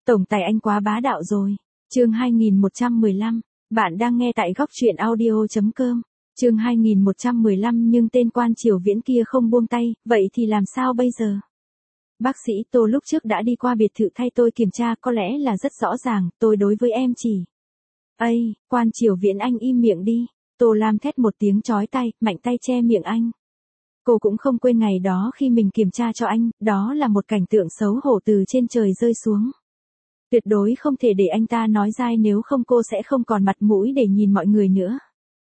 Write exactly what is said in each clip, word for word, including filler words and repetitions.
Tổng tài anh quá bá đạo rồi. Chương hai nghìn một trăm mười lăm, bạn đang nghe tại góc truyện audio chấm com. Chương hai nghìn một trăm mười lăm nhưng tên Quan Triều Viễn kia không buông tay, vậy thì làm sao bây giờ? Bác sĩ Tô lúc trước đã đi qua biệt thự thay tôi kiểm tra, có lẽ là rất rõ ràng, tôi đối với em chỉ. Ây, Quan Triều Viễn anh im miệng đi. Tô Lam thét một tiếng chói tai, mạnh tay che miệng anh. Cô cũng không quên ngày đó khi mình kiểm tra cho anh, đó là một cảnh tượng xấu hổ từ trên trời rơi xuống. Tuyệt đối không thể để anh ta nói dai, nếu không cô sẽ không còn mặt mũi để nhìn mọi người nữa.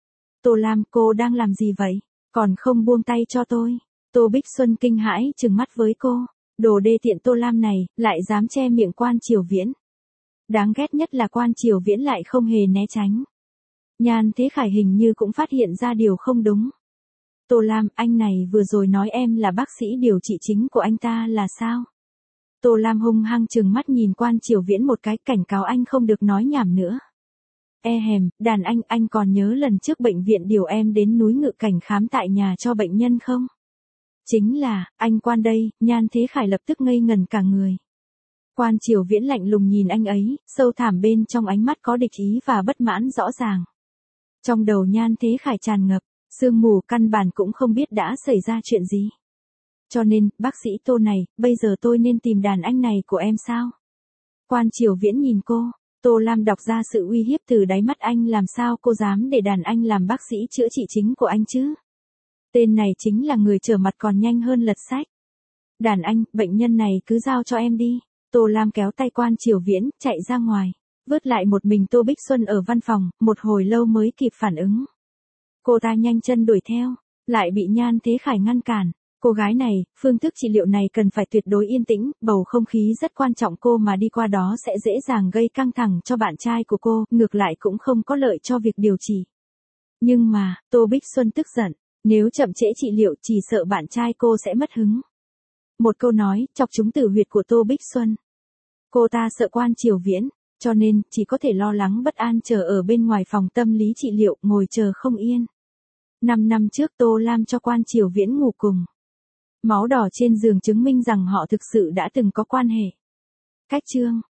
Tô Lam, cô đang làm gì vậy? Còn không buông tay cho tôi. Tô Bích Xuân kinh hãi trừng mắt với cô. Đồ đê tiện Tô Lam này, lại dám che miệng Quan Triều Viễn. Đáng ghét nhất là Quan Triều Viễn lại không hề né tránh. Nhan Thế Khải hình như cũng phát hiện ra điều không đúng. Tô Lam, anh này vừa rồi nói em là bác sĩ điều trị chính của anh ta là sao? Tô Lam hung hăng trừng mắt nhìn Quan Triều Viễn một cái, cảnh cáo anh không được nói nhảm nữa. E hèm, đàn anh, anh còn nhớ lần trước bệnh viện điều em đến núi Ngự Cảnh khám tại nhà cho bệnh nhân không? Chính là, anh Quan đây. Nhan Thế Khải lập tức ngây ngần cả người. Quan Triều Viễn lạnh lùng nhìn anh ấy, sâu thẳm bên trong ánh mắt có địch ý và bất mãn rõ ràng. Trong đầu Nhan Thế Khải tràn ngập, sương mù, căn bản cũng không biết đã xảy ra chuyện gì. Cho nên, bác sĩ Tô này, bây giờ tôi nên tìm đàn anh này của em sao? Quan Triều Viễn nhìn cô, Tô Lam đọc ra sự uy hiếp từ đáy mắt anh, làm sao cô dám để đàn anh làm bác sĩ chữa trị chính của anh chứ? Tên này chính là người trở mặt còn nhanh hơn lật sách. Đàn anh, bệnh nhân này cứ giao cho em đi. Tô Lam kéo tay Quan Triều Viễn, chạy ra ngoài, vớt lại một mình Tô Bích Xuân ở văn phòng, một hồi lâu mới kịp phản ứng. Cô ta nhanh chân đuổi theo, lại bị Nhan Thế Khải ngăn cản. Cô gái này, phương thức trị liệu này cần phải tuyệt đối yên tĩnh, bầu không khí rất quan trọng, cô mà đi qua đó sẽ dễ dàng gây căng thẳng cho bạn trai của cô, ngược lại cũng không có lợi cho việc điều trị. Nhưng mà, Tô Bích Xuân tức giận, nếu chậm trễ trị liệu chỉ sợ bạn trai cô sẽ mất hứng. Một câu nói, chọc trúng tử huyệt của Tô Bích Xuân. Cô ta sợ Quan Triều Viễn, cho nên, chỉ có thể lo lắng bất an chờ ở bên ngoài phòng tâm lý trị liệu, ngồi chờ không yên. Năm năm trước Tô Lam cho Quan Triều Viễn ngủ cùng. Máu đỏ trên giường chứng minh rằng họ thực sự đã từng có quan hệ. Cách chương.